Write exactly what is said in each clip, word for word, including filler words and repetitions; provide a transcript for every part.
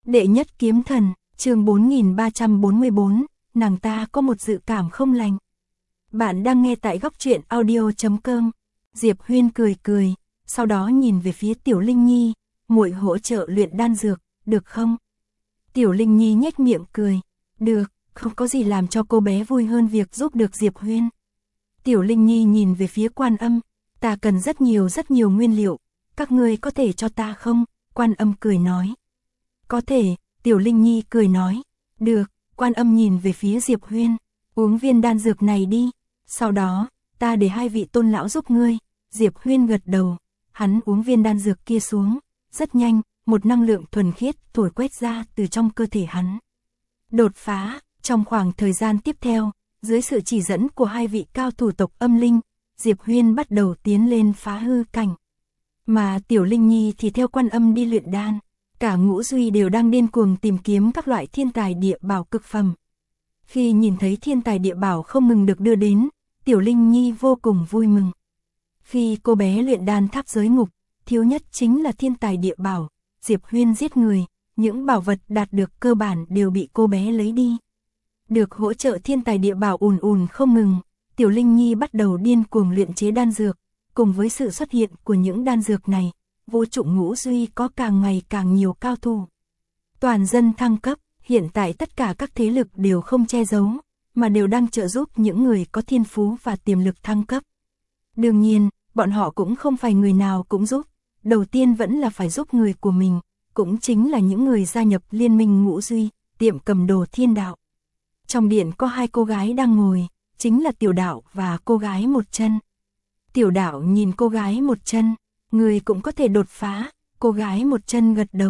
Đệ nhất kiếm thần, chương bốn nghìn ba trăm bốn mươi bốn, nàng ta có một dự cảm không lành. Bạn đang nghe tại góc truyện audio chấm com. Diệp Huyên cười cười, sau đó nhìn về phía Tiểu Linh Nhi, muội hỗ trợ luyện đan dược, được không? Tiểu Linh Nhi nhếch miệng cười, được, không có gì làm cho cô bé vui hơn việc giúp được Diệp Huyên. Tiểu Linh Nhi nhìn về phía Quan Âm, ta cần rất nhiều rất nhiều nguyên liệu, các ngươi có thể cho ta không? Quan Âm cười nói. Có thể, Tiểu Linh Nhi cười nói, được. Quan Âm nhìn về phía Diệp Huyên, uống viên đan dược này đi, sau đó, ta để hai vị tôn lão giúp ngươi. Diệp Huyên gật đầu, hắn uống viên đan dược kia xuống, rất nhanh, một năng lượng thuần khiết thổi quét ra từ trong cơ thể hắn. Đột phá, trong khoảng thời gian tiếp theo, dưới sự chỉ dẫn của hai vị cao thủ tộc Âm Linh, Diệp Huyên bắt đầu tiến lên phá hư cảnh. Mà Tiểu Linh Nhi thì theo Quan Âm đi luyện đan. Cả Ngũ Duy đều đang điên cuồng tìm kiếm các loại thiên tài địa bảo cực phẩm. Khi nhìn thấy thiên tài địa bảo không ngừng được đưa đến, Tiểu Linh Nhi vô cùng vui mừng. Khi cô bé luyện đan tháp giới ngục, thiếu nhất chính là thiên tài địa bảo. Diệp Huyên giết người, những bảo vật đạt được cơ bản đều bị cô bé lấy đi. Được hỗ trợ thiên tài địa bảo ùn ùn không ngừng, Tiểu Linh Nhi bắt đầu điên cuồng luyện chế đan dược. Cùng với sự xuất hiện của những đan dược này, Vô Trụng Ngũ Duy có càng ngày càng nhiều cao thủ. Toàn dân thăng cấp, hiện tại tất cả các thế lực đều không che giấu, mà đều đang trợ giúp những người có thiên phú và tiềm lực thăng cấp. Đương nhiên, bọn họ cũng không phải người nào cũng giúp, đầu tiên vẫn là phải giúp người của mình, cũng chính là những người gia nhập liên minh Ngũ Duy, tiệm cầm đồ Thiên Đạo. Trong điện có hai cô gái đang ngồi, chính là Tiểu Đạo và cô gái một chân. Tiểu Đạo nhìn cô gái một chân, người cũng có thể đột phá, cô gái một chân gật đầu.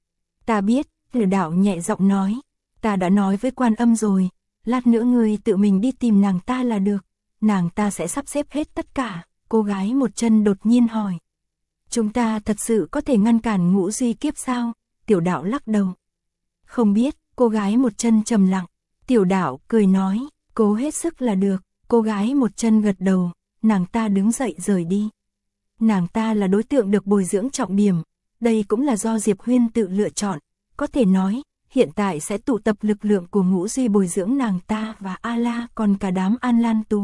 Ta biết, Tiểu Đạo nhẹ giọng nói, ta đã nói với Quan Âm rồi, lát nữa người tự mình đi tìm nàng ta là được, nàng ta sẽ sắp xếp hết tất cả. Cô gái một chân đột nhiên hỏi, chúng ta thật sự có thể ngăn cản Ngũ Duy kiếp sao? Tiểu Đạo lắc đầu. Không biết, cô gái một chân trầm lặng. Tiểu Đạo cười nói, cố hết sức là được. Cô gái một chân gật đầu, nàng ta đứng dậy rời đi. Nàng ta là đối tượng được bồi dưỡng trọng điểm, đây cũng là do Diệp Huyên tự lựa chọn, có thể nói, hiện tại sẽ tụ tập lực lượng của Ngũ Duy bồi dưỡng nàng ta và A-la còn cả đám An Lan Tú.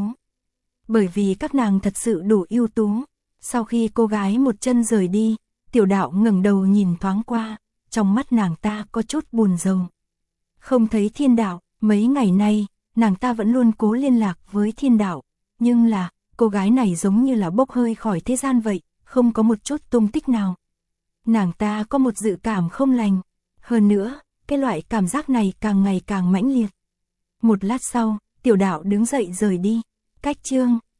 Bởi vì các nàng thật sự đủ ưu tú. Sau khi cô gái một chân rời đi, Tiểu Đạo ngẩng đầu nhìn thoáng qua, trong mắt nàng ta có chút buồn rầu. Không thấy Thiên Đạo, mấy ngày nay, nàng ta vẫn luôn cố liên lạc với Thiên Đạo, nhưng là, cô gái này giống như là bốc hơi khỏi thế gian vậy, không có một chút tung tích nào. Nàng ta có một dự cảm không lành, hơn nữa, cái loại cảm giác này càng ngày càng mãnh liệt. Một lát sau, Tiểu Đạo đứng dậy rời đi. Cách chương